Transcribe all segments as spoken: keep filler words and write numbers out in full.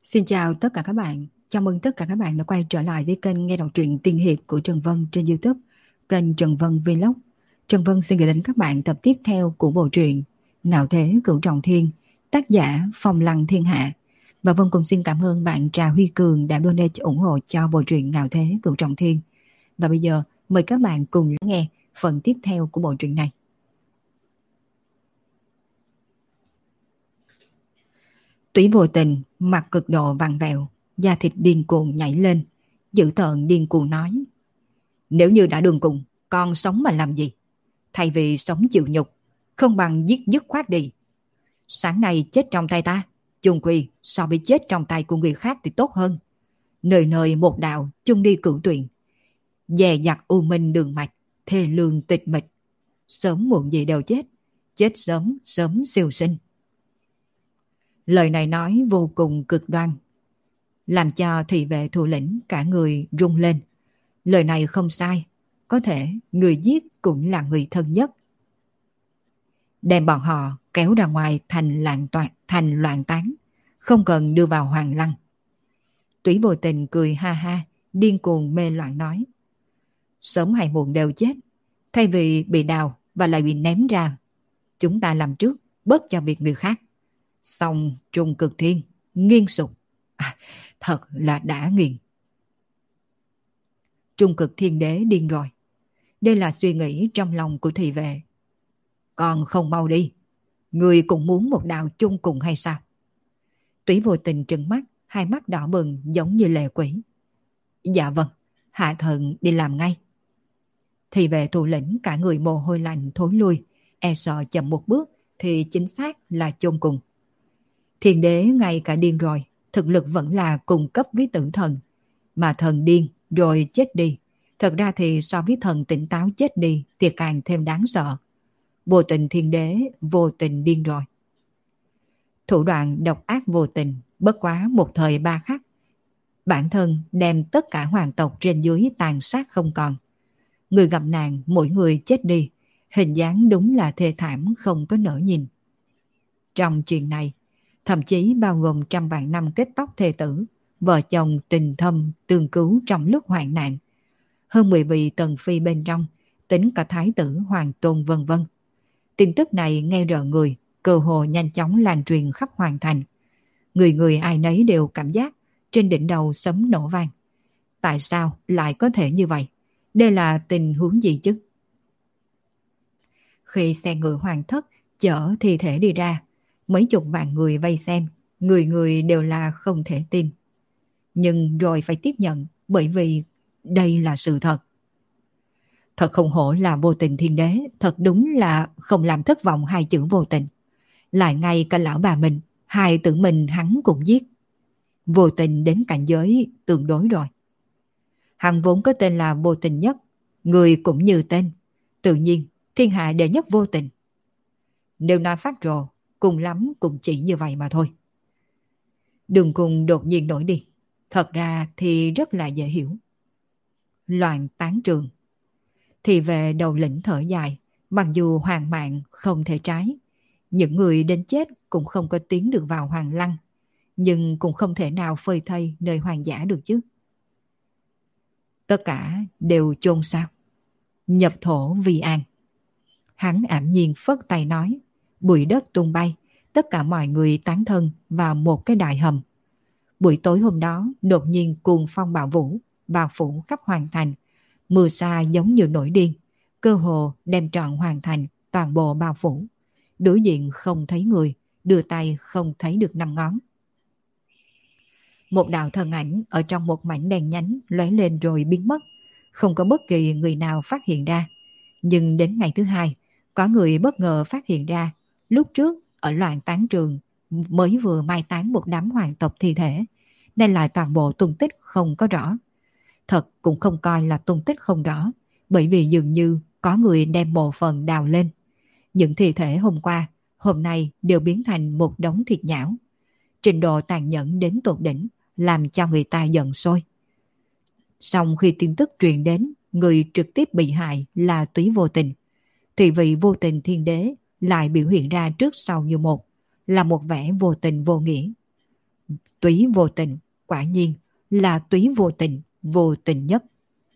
Xin chào tất cả các bạn. Chào mừng tất cả các bạn đã quay trở lại với kênh nghe đọc truyện tiên hiệp của Trần Vân trên YouTube, kênh Trần Vân Vlog. Trần Vân xin gửi đến các bạn tập tiếp theo của bộ truyện Ngạo Thế Cửu Trọng Thiên, tác giả Phong Lăng Thiên Hạ. Và Vân cũng xin cảm ơn bạn Trà Huy Cường đã donate ủng hộ cho bộ truyện Ngạo Thế Cửu Trọng Thiên. Và bây giờ mời các bạn cùng lắng nghe phần tiếp theo của bộ truyện này. Túy Vô Tình mặt cực độ vặn vẹo, da thịt điên cuồng nhảy lên, dữ tợn điên cuồng nói: nếu như đã đường cùng, còn sống mà làm gì? Thay vì sống chịu nhục, không bằng giết dứt khoát đi. Sáng nay chết trong tay ta, chung quy so với chết trong tay của người khác thì tốt hơn. Nơi nơi một đạo chung đi cửu tuyền, dè dặt u minh đường mạch, thê lương tịch mịch. Sớm muộn gì đều chết, chết sớm sớm siêu sinh. Lời này nói vô cùng cực đoan, làm cho thị vệ thủ lĩnh cả người rung lên. Lời này không sai, có thể người giết cũng là người thân nhất. Đem bọn họ kéo ra ngoài thành loạn toạn, thành loạn tán, không cần đưa vào hoàng lăng. Túy Vô Tình cười ha ha, điên cuồng mê loạn nói: sớm hay muộn đều chết, thay vì bị đào và lại bị ném ra, chúng ta làm trước, bớt cho việc người khác. Xong Trung Cực Thiên nghiêng sụp, à, thật là đã nghiền. Trung Cực Thiên Đế điên rồi. Đây là suy nghĩ trong lòng của thị vệ. Còn không mau đi, người cũng muốn một đạo chung cùng hay sao? Túy Vô Tình trừng mắt, hai mắt đỏ bừng giống như lệ quỷ. Dạ vâng, hạ thần đi làm ngay. Thị vệ thủ lĩnh cả người mồ hôi lạnh thối lui, e sợ chậm một bước thì chính xác là chôn cùng. Thiên đế ngay cả điên rồi, thực lực vẫn là cùng cấp với tử thần. Mà thần điên rồi chết đi, thật ra thì so với thần tỉnh táo chết đi thì càng thêm đáng sợ. Vô Tình Thiên Đế vô tình điên rồi. Thủ đoạn độc ác vô tình, bất quá một thời ba khắc, bản thân đem tất cả hoàng tộc trên dưới tàn sát không còn. Người gặp nạn mỗi người chết đi, hình dáng đúng là thê thảm không có nỡ nhìn. Trong chuyện này, thậm chí bao gồm trăm vạn năm kết tóc thê tử, vợ chồng tình thâm tương cứu trong lúc hoạn nạn, hơn mười vị tần phi bên trong, tính cả thái tử hoàng tôn vân vân. Tin tức này nghe rợn người, cơ hồ nhanh chóng lan truyền khắp hoàng thành. Người người ai nấy đều cảm giác trên đỉnh đầu sấm nổ vang. Tại sao lại có thể như vậy? Đây là tình huống gì chứ? Khi xe ngựa hoàng thất chở thi thể đi ra, mấy chục vạn người vây xem, người người đều là không thể tin. Nhưng rồi phải tiếp nhận, bởi vì đây là sự thật. Thật không hổ là Vô Tình Thiên Đế, thật đúng là không làm thất vọng hai chữ vô tình. Lại ngay cả lão bà mình, hai tử mình hắn cũng giết. Vô tình đến cảnh giới tương đối rồi. Hắn vốn có tên là Vô Tình Nhất, người cũng như tên, tự nhiên thiên hạ đệ nhất vô tình. Nếu nói phát rồ, cùng lắm cũng chỉ như vậy mà thôi. Đường cùng đột nhiên nổi đi, thật ra thì rất là dễ hiểu. Loạn tán trường. Thì về đầu lĩnh thở dài, mặc dù hoàng mạng không thể trái, những người đến chết cũng không có tiến được vào hoàng lăng, nhưng cũng không thể nào phơi thây nơi hoàng dã được chứ. Tất cả đều chôn sao? Nhập thổ vi an. Hắn ảm nhiên phất tay nói, bụi đất tung bay, tất cả mọi người tán thân vào một cái đại hầm. Buổi tối hôm đó đột nhiên cuồng phong bão vũ, bao phủ khắp hoàng thành. Mưa sa giống như nổi điên, cơ hồ đem trọn hoàng thành toàn bộ bao phủ. Đối diện không thấy người, đưa tay không thấy được năm ngón. Một đạo thân ảnh ở trong một mảnh đèn nhánh lóe lên rồi biến mất, không có bất kỳ người nào phát hiện ra. Nhưng đến ngày thứ hai, có người bất ngờ phát hiện ra, lúc trước ở loạn tán trường mới vừa mai táng một đám hoàng tộc thi thể, nên lại toàn bộ tung tích không có rõ. Thật cũng không coi là tung tích không rõ, bởi vì dường như có người đem bộ phận đào lên. Những thi thể hôm qua, hôm nay đều biến thành một đống thịt nhão. Trình độ tàn nhẫn đến tột đỉnh, làm cho người ta giận sôi. Sau khi tin tức truyền đến, người trực tiếp bị hại là Túy Vô Tình, thì vị Vô Tình Thiên Đế lại biểu hiện ra trước sau như một, là một vẻ vô tình vô nghĩa. Túy vô tình, quả nhiên là túy vô tình, vô tình nhất.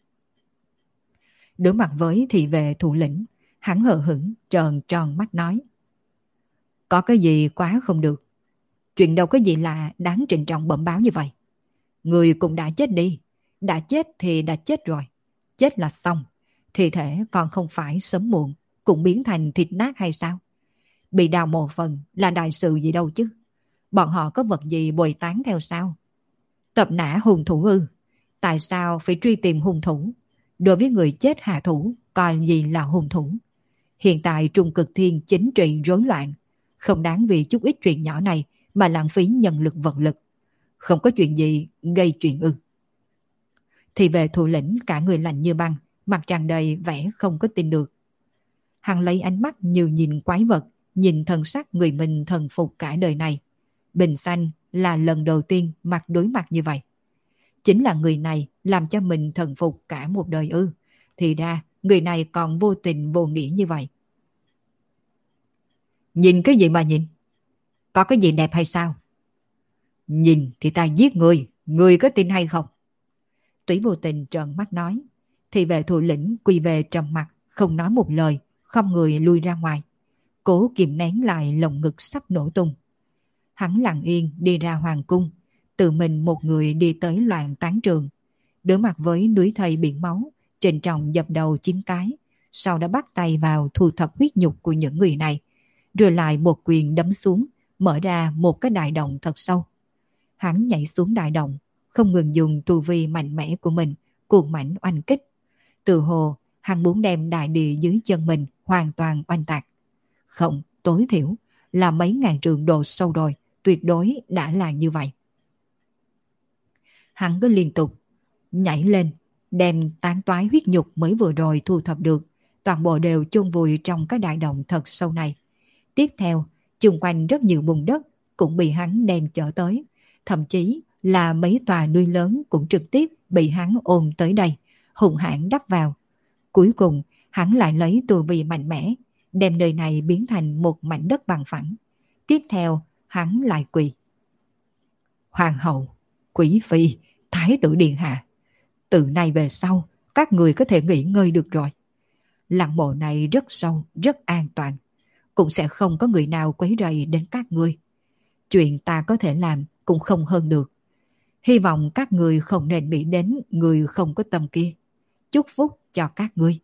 Đối mặt với thị vệ thủ lĩnh, hắn hờ hững tròn tròn mắt nói. Có cái gì quá không được. Chuyện đâu có gì là đáng trịnh trọng bẩm báo như vậy. Người cũng đã chết đi. Đã chết thì đã chết rồi. Chết là xong. Thi thể còn không phải sớm muộn cũng biến thành thịt nát hay sao? Bị đào mộ phần là đại sự gì đâu chứ. Bọn họ có vật gì bồi tán theo sao? Tập nã hung thủ ư? Tại sao phải truy tìm hung thủ? Đối với người chết hạ thủ, coi gì là hung thủ? Hiện tại Trung Cực Thiên chính trị rối loạn. Không đáng vì chút ít chuyện nhỏ này mà lãng phí nhân lực vật lực. Không có chuyện gì gây chuyện ư? Thì về thủ lĩnh cả người lạnh như băng, mặt tràn đầy vẻ không có tin được. Hắn lấy ánh mắt như nhìn quái vật, nhìn thân sắc người mình thần phục cả đời này. Bình Xanh là lần đầu tiên mặt đối mặt như vậy. Chính là người này làm cho mình thần phục cả một đời ư? Thì ra người này còn vô tình vô nghĩa như vậy. Nhìn cái gì mà nhìn? Có cái gì đẹp hay sao? Nhìn thì ta giết người, người có tin hay không? Túy vô tình trợn mắt nói. Thì về thủ lĩnh quỳ về trầm mặt, không nói một lời, không người lui ra ngoài. Cố kìm nén lại lồng ngực sắp nổ tung. Hắn lặng yên đi ra hoàng cung, tự mình một người đi tới loạn tán trường. Đối mặt với núi thây biển máu, trịnh trọng dập đầu chín cái, sau đó bắt tay vào thu thập huyết nhục của những người này, rồi lại một quyền đấm xuống, mở ra một cái đại động thật sâu. Hắn nhảy xuống đại động, không ngừng dùng tu vi mạnh mẽ của mình cuồng mãnh oanh kích. Từ hồ, hắn muốn đem đại địa dưới chân mình hoàn toàn oanh tạc. Không, tối thiểu là mấy ngàn trượng độ sâu rồi, tuyệt đối đã là như vậy. Hắn cứ liên tục nhảy lên, đem tán toái huyết nhục mới vừa rồi thu thập được, toàn bộ đều chôn vùi trong cái đại động thật sâu này. Tiếp theo, chung quanh rất nhiều bùn đất cũng bị hắn đem chở tới, thậm chí là mấy tòa núi lớn cũng trực tiếp bị hắn ôm tới đây, hùng hãn đắp vào. Cuối cùng, hắn lại lấy tu vi mạnh mẽ, đem nơi này biến thành một mảnh đất bằng phẳng. Tiếp theo, hắn lại quỳ. Hoàng hậu, quý phi, thái tử điện hạ, từ nay về sau, các người có thể nghỉ ngơi được rồi. Lăng mộ này rất sâu, rất an toàn, cũng sẽ không có người nào quấy rầy đến các ngươi. Chuyện ta có thể làm cũng không hơn được. Hy vọng các người không nên nghĩ đến người không có tâm kia. Chúc phúc cho các ngươi.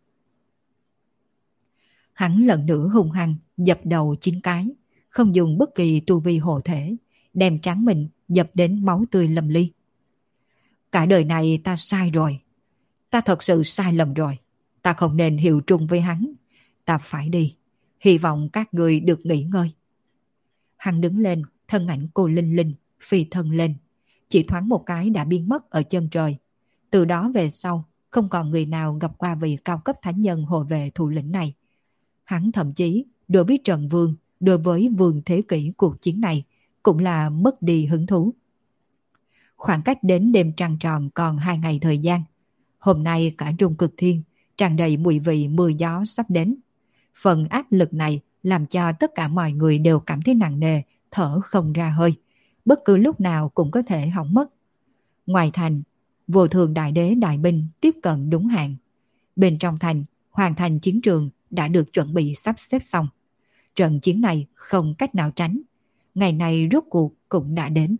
Hắn lần nữa hung hăng dập đầu chín cái, không dùng bất kỳ tu vi hộ thể, đem trán mình dập đến máu tươi lâm ly. Cả đời này ta sai rồi. Ta thật sự sai lầm rồi. Ta không nên hiệu trung với hắn. Ta phải đi. Hy vọng các người được nghỉ ngơi. Hắn đứng lên, thân ảnh cô linh linh, phi thân lên. Chỉ thoáng một cái đã biến mất ở chân trời. Từ đó về sau, không còn người nào gặp qua vị cao cấp thánh nhân hộ vệ thủ lĩnh này. Hắn thậm chí, đối với Trần Vương, đối với vương thế kỷ cuộc chiến này, cũng là mất đi hứng thú. Khoảng cách đến đêm trăng tròn còn hai ngày thời gian. Hôm nay cả Trung Cực Thiên tràn đầy mùi vị mưa gió sắp đến. Phần áp lực này làm cho tất cả mọi người đều cảm thấy nặng nề, thở không ra hơi. Bất cứ lúc nào cũng có thể hỏng mất. Ngoài thành, vô thường đại đế đại binh tiếp cận đúng hạn. Bên trong thành, hoàn thành chiến trường đã được chuẩn bị sắp xếp xong. Trận chiến này không cách nào tránh. Ngày này rốt cuộc cũng đã đến.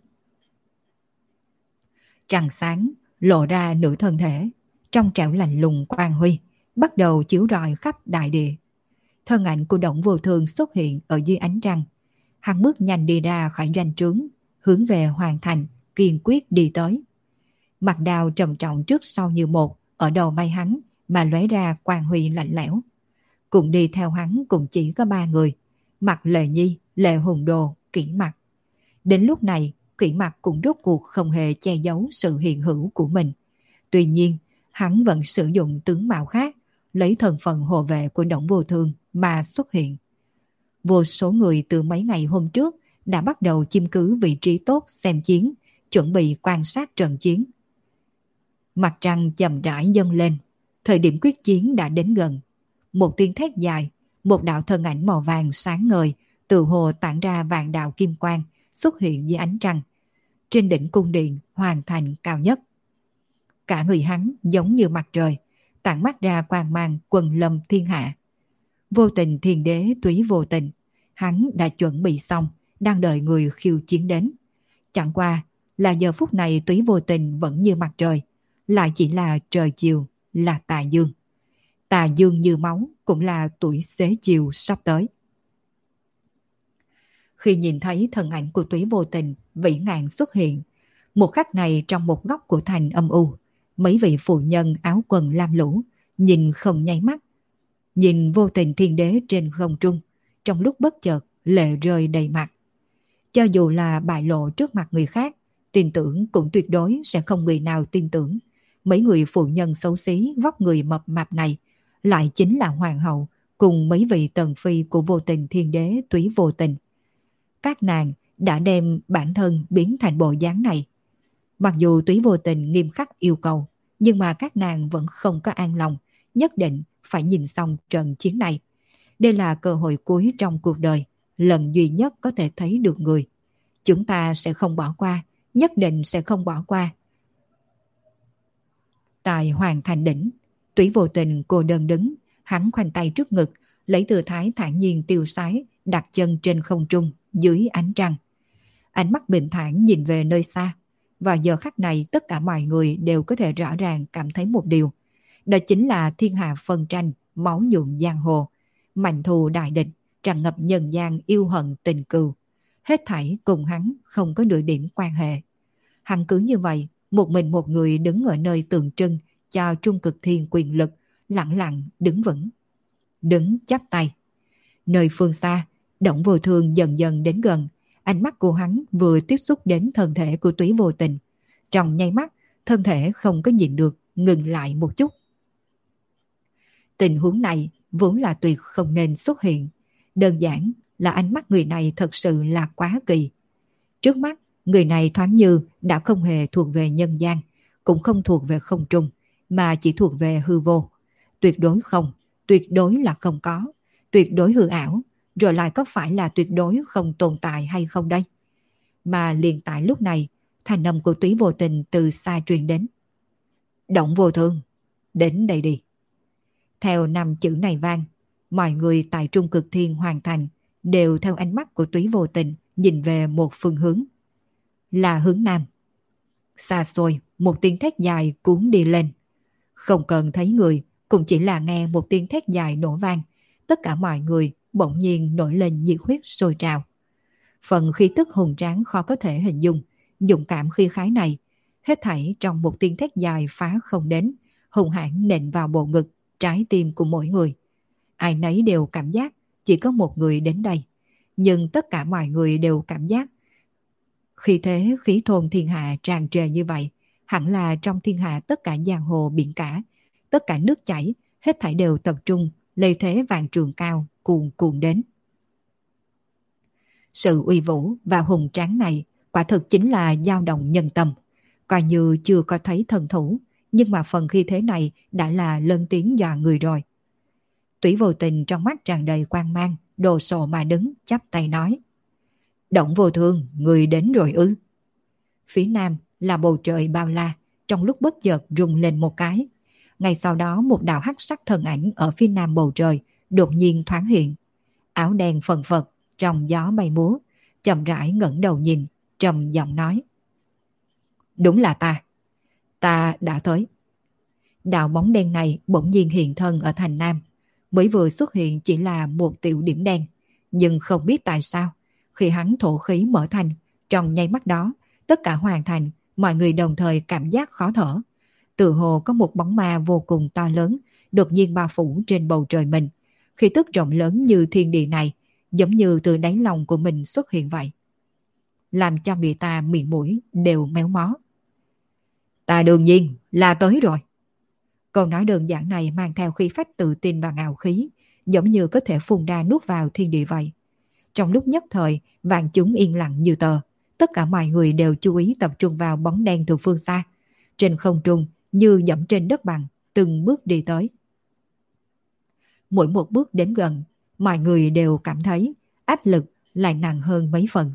Trăng sáng lộ ra nửa thân thể, trong trẻo lạnh lùng quang huy, bắt đầu chiếu rọi khắp đại địa. Thân ảnh của Động Vô Thường xuất hiện ở dưới ánh trăng. Hắn bước nhanh đi ra khỏi doanh trướng, hướng về hoàn thành, kiên quyết đi tới. Mặt đào trầm trọng trước sau như một, ở đầu vai hắn mà lóe ra quang huy lạnh lẽo. Cùng đi theo hắn cũng chỉ có ba người, Mặt Lệ Nhi, Lệ Hùng Đồ, Kỷ Mặc. Đến lúc này, Kỷ Mặc cũng rốt cuộc không hề che giấu sự hiện hữu của mình. Tuy nhiên, hắn vẫn sử dụng tướng mạo khác, lấy thân phận hộ vệ của Động Vô Thường mà xuất hiện. Vô số người từ mấy ngày hôm trước đã bắt đầu chiêm cứ vị trí tốt xem chiến, chuẩn bị quan sát trận chiến. Mặt trăng chậm rãi dâng lên, thời điểm quyết chiến đã đến gần. Một tiếng thét dài, một đạo thân ảnh màu vàng sáng ngời, từ hồ tản ra vạn đạo kim quang, xuất hiện dưới ánh trăng. trên đỉnh cung điện hoàng thành cao nhất. Cả người hắn giống như mặt trời, tản mắt ra quang mang quần lâm thiên hạ. Vô tình thiên đế túy vô tình, hắn đã chuẩn bị xong, đang đợi người khiêu chiến đến. Chẳng qua là giờ phút này túy vô tình vẫn như mặt trời, lại chỉ là trời chiều, là tà dương. Tà dương như máu cũng là tuổi xế chiều sắp tới. Khi nhìn thấy thân ảnh của túy vô tình vĩ ngạn xuất hiện, một khắc này trong một góc của thành âm u, mấy vị phụ nhân áo quần lam lũ nhìn không nháy mắt, nhìn vô tình thiên đế trên không trung, trong lúc bất chợt lệ rơi đầy mặt. Cho dù là bại lộ trước mặt người khác, tin tưởng cũng tuyệt đối sẽ không người nào tin tưởng mấy người phụ nhân xấu xí vóc người mập mạp này lại chính là hoàng hậu cùng mấy vị tần phi của vô tình thiên đế túy vô tình. Các nàng đã đem bản thân biến thành bộ dáng này. Mặc dù túy vô tình nghiêm khắc yêu cầu, nhưng mà các nàng vẫn không có an lòng, nhất định phải nhìn xong trận chiến này. Đây là cơ hội cuối trong cuộc đời, lần duy nhất có thể thấy được người. Chúng ta sẽ không bỏ qua, nhất định sẽ không bỏ qua. Tại Hoàng Thành Đỉnh, túy vô tình cô đơn đứng, hắn khoanh tay trước ngực, lấy tư thái thản nhiên tiêu sái, đặt chân trên không trung, dưới ánh trăng. Ánh mắt bình thản nhìn về nơi xa, và giờ khắc này tất cả mọi người đều có thể rõ ràng cảm thấy một điều. Đó chính là thiên hạ phân tranh, máu nhuộm giang hồ, mạnh thù đại địch, tràn ngập nhân gian yêu hận tình cừu. Hết thảy cùng hắn không có nửa điểm quan hệ. Hắn cứ như vậy, một mình một người đứng ở nơi tượng trưng cho trung cực thiên quyền lực, lặng lặng đứng vững. Đứng chắp tay. Nơi phương xa, Động Vô Thương dần dần đến gần. Ánh mắt của hắn vừa tiếp xúc đến thân thể của túy vô tình. Trong nháy mắt, thân thể không có nhìn được, ngừng lại một chút. Tình huống này vốn là tuyệt không nên xuất hiện. Đơn giản là ánh mắt người này thật sự là quá kỳ. Trước mắt, người này thoáng như đã không hề thuộc về nhân gian, cũng không thuộc về không trung, mà chỉ thuộc về hư vô. Tuyệt đối không, tuyệt đối là không có, tuyệt đối hư ảo, rồi lại có phải là tuyệt đối không tồn tại hay không đây? Mà liền tại lúc này, thanh âm của túy vô tình từ xa truyền đến. Động Vô Thương, đến đây đi. Theo năm chữ này vang, mọi người tại Trung Cực Thiên Hoàng Thành đều theo ánh mắt của túy vô tình nhìn về một phương hướng. Là hướng nam. Xa xôi, một tiếng thét dài cuốn đi lên. Không cần thấy người, cũng chỉ là nghe một tiếng thét dài nổ vang. Tất cả mọi người bỗng nhiên nổi lên nhiệt huyết sôi trào. Phần khí tức hùng tráng khó có thể hình dung, dũng cảm khí khái này, hết thảy trong một tiếng thét dài phá không đến, hùng hãn nện vào bộ ngực, trái tim của mỗi người. Ai nấy đều cảm giác chỉ có một người đến đây, nhưng tất cả mọi người đều cảm giác khi thế khí thôn thiên hạ tràn trề như vậy, hẳn là trong thiên hạ tất cả giang hồ biển cả, tất cả nước chảy, hết thảy đều tập trung, lây thế vạn trường cao cuồn cuộn đến. Sự uy vũ và hùng tráng này quả thực chính là dao động nhân tâm. Coi như chưa có thấy thần thủ, nhưng mà phần khi thế này đã là lớn tiếng dọa người rồi. Túy vô tình trong mắt tràn đầy quang mang, đồ sộ mà đứng, chắp tay nói. Động Vô Thương, người đến rồi ư? Phía nam là bầu trời bao la, trong lúc bất chợt rung lên một cái. Ngay sau đó một đạo hắc sắc thân ảnh ở phía nam bầu trời đột nhiên thoáng hiện. Áo đen phần phật, trong gió bay múa, chậm rãi ngẩng đầu nhìn, trầm giọng nói. Đúng là ta. Ta đã tới. Đạo bóng đen này bỗng nhiên hiện thân ở thành nam. Mới vừa xuất hiện chỉ là một tiểu điểm đen, nhưng không biết tại sao, khi hắn thổ khí mở thành, trong nháy mắt đó, tất cả hoàn thành, mọi người đồng thời cảm giác khó thở. Tự hồ có một bóng ma vô cùng to lớn, đột nhiên bao phủ trên bầu trời mình. Khí tức rộng lớn như thiên địa này, giống như từ đáy lòng của mình xuất hiện vậy. Làm cho người ta miệng mũi đều méo mó. Ta đương nhiên là tới rồi. Câu nói đơn giản này mang theo khí phách tự tin và ngạo khí, giống như có thể phun ra nuốt vào thiên địa vậy. Trong lúc nhất thời, vạn chúng yên lặng như tờ. Tất cả mọi người đều chú ý tập trung vào bóng đen từ phương xa. Trên không trung, như dẫm trên đất bằng, từng bước đi tới. Mỗi một bước đến gần, mọi người đều cảm thấy áp lực lại nặng hơn mấy phần.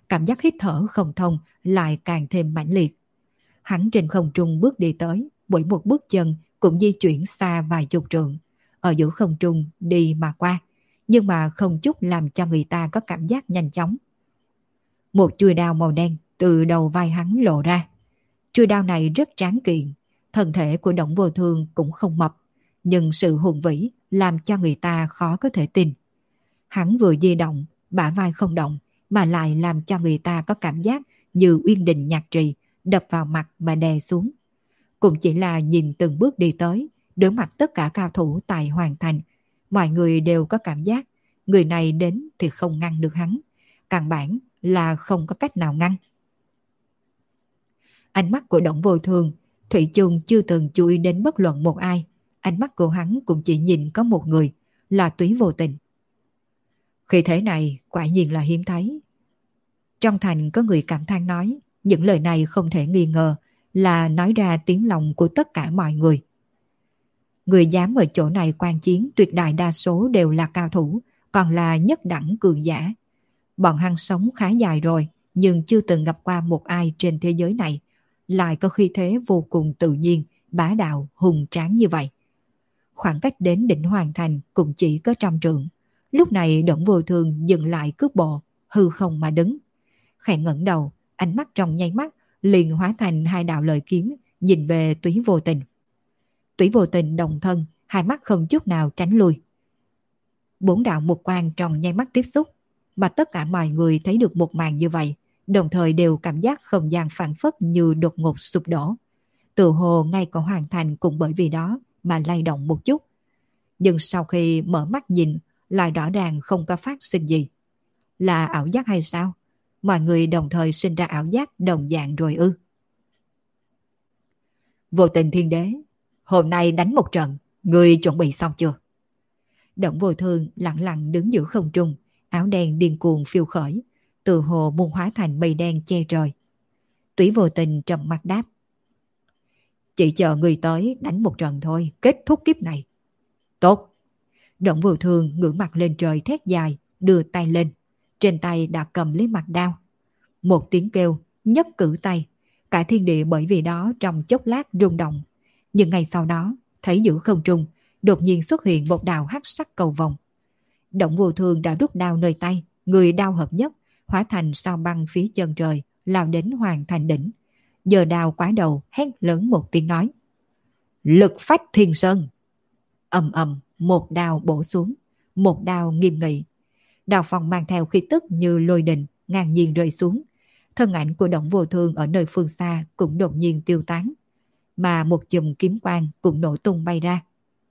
cảm giác hít thở không thông lại càng thêm mãnh liệt. Hắn trên không trung bước đi tới, mỗi một bước chân cũng di chuyển xa vài chục trượng, ở giữa không trung đi mà qua, nhưng mà không chút làm cho người ta có cảm giác nhanh chóng. Một chuôi đao màu đen từ đầu vai hắn lộ ra. Chuôi đao này rất tráng kiện, thân thể của Đổng Vô Thương cũng không mập, nhưng sự hùng vĩ làm cho người ta khó có thể tin. Hắn vừa di động, bả vai không động, mà lại làm cho người ta có cảm giác như uyên đình nhạc trì đập vào mặt mà đè xuống. Cũng chỉ là nhìn từng bước đi tới, đối mặt tất cả cao thủ tại Hoàng Thành, mọi người đều có cảm giác người này đến thì không ngăn được hắn, căn bản là không có cách nào ngăn. Ánh mắt của Đổng Vô Thương thủy chung chưa từng chú ý đến bất luận một ai, ánh mắt của hắn cũng chỉ nhìn có một người, là Túy Vô Tình. Khi thế này quả nhiên là hiếm thấy. Trong thành có người cảm thán nói, những lời này không thể nghi ngờ là nói ra tiếng lòng của tất cả mọi người. Người dám ở chỗ này quan chiến tuyệt đại đa số đều là cao thủ, còn là nhất đẳng cường giả. Bọn hắn sống khá dài rồi, nhưng chưa từng gặp qua một ai trên thế giới này lại có khí thế vô cùng tự nhiên, bá đạo, hùng tráng như vậy. Khoảng cách đến đỉnh Hoàng Thành cũng chỉ có trăm trượng. Lúc này Đổng Vô Thương dừng lại cước bộ, hư không mà đứng. Khẽ ngẩng đầu, ánh mắt trong nháy mắt liền hóa thành hai đạo lợi kiếm, nhìn về Túy Vô Tình. Túy Vô Tình đồng thân, hai mắt không chút nào tránh lui. Bốn đạo mục quang trong nháy mắt tiếp xúc, mà tất cả mọi người thấy được một màn như vậy, đồng thời đều cảm giác không gian phản phất như đột ngột sụp đổ. Tự hồ ngay cả Hoàng Thành cũng bởi vì đó mà lay động một chút. Nhưng sau khi mở mắt nhìn, lại rõ ràng không có phát sinh gì. Là ảo giác hay sao? Mọi người đồng thời sinh ra ảo giác đồng dạng rồi ư? Vô Tình Thiên Đế, hôm nay đánh một trận, người chuẩn bị xong chưa? Đổng Vô Thương lặng lặng đứng giữa không trung, áo đen điên cuồng phiêu khởi, từ hồ muốn hóa thành mây đen che trời. Túy Vô Tình trầm mặt đáp, chỉ chờ người tới đánh một trận thôi, kết thúc kiếp này. Tốt. Đổng Vô Thương ngửa mặt lên trời thét dài, đưa tay lên, trên tay đã cầm lấy mặt đao. Một tiếng kêu, nhấc cử tay, cả thiên địa bởi vì đó trong chốc lát rung động. Nhưng ngay sau đó, thấy giữa không trung đột nhiên xuất hiện một đạo hắc sắc cầu vồng. Đổng Vô Thương đã rút đao nơi tay, người đao hợp nhất, hóa thành sao băng phía chân trời, lao đến Hoàng Thành đỉnh. Giờ đao quá đầu, hét lớn một tiếng nói, lực phách thiên sơn. Ầm ầm, một đao bổ xuống, một đao nghiêm nghị. Đao phong mang theo khí tức như lôi đình, ngang nhiên rơi xuống. Thân ảnh của Đổng Vô Thương ở nơi phương xa cũng đột nhiên tiêu tán, mà một chùm kiếm quang cũng nổ tung bay ra.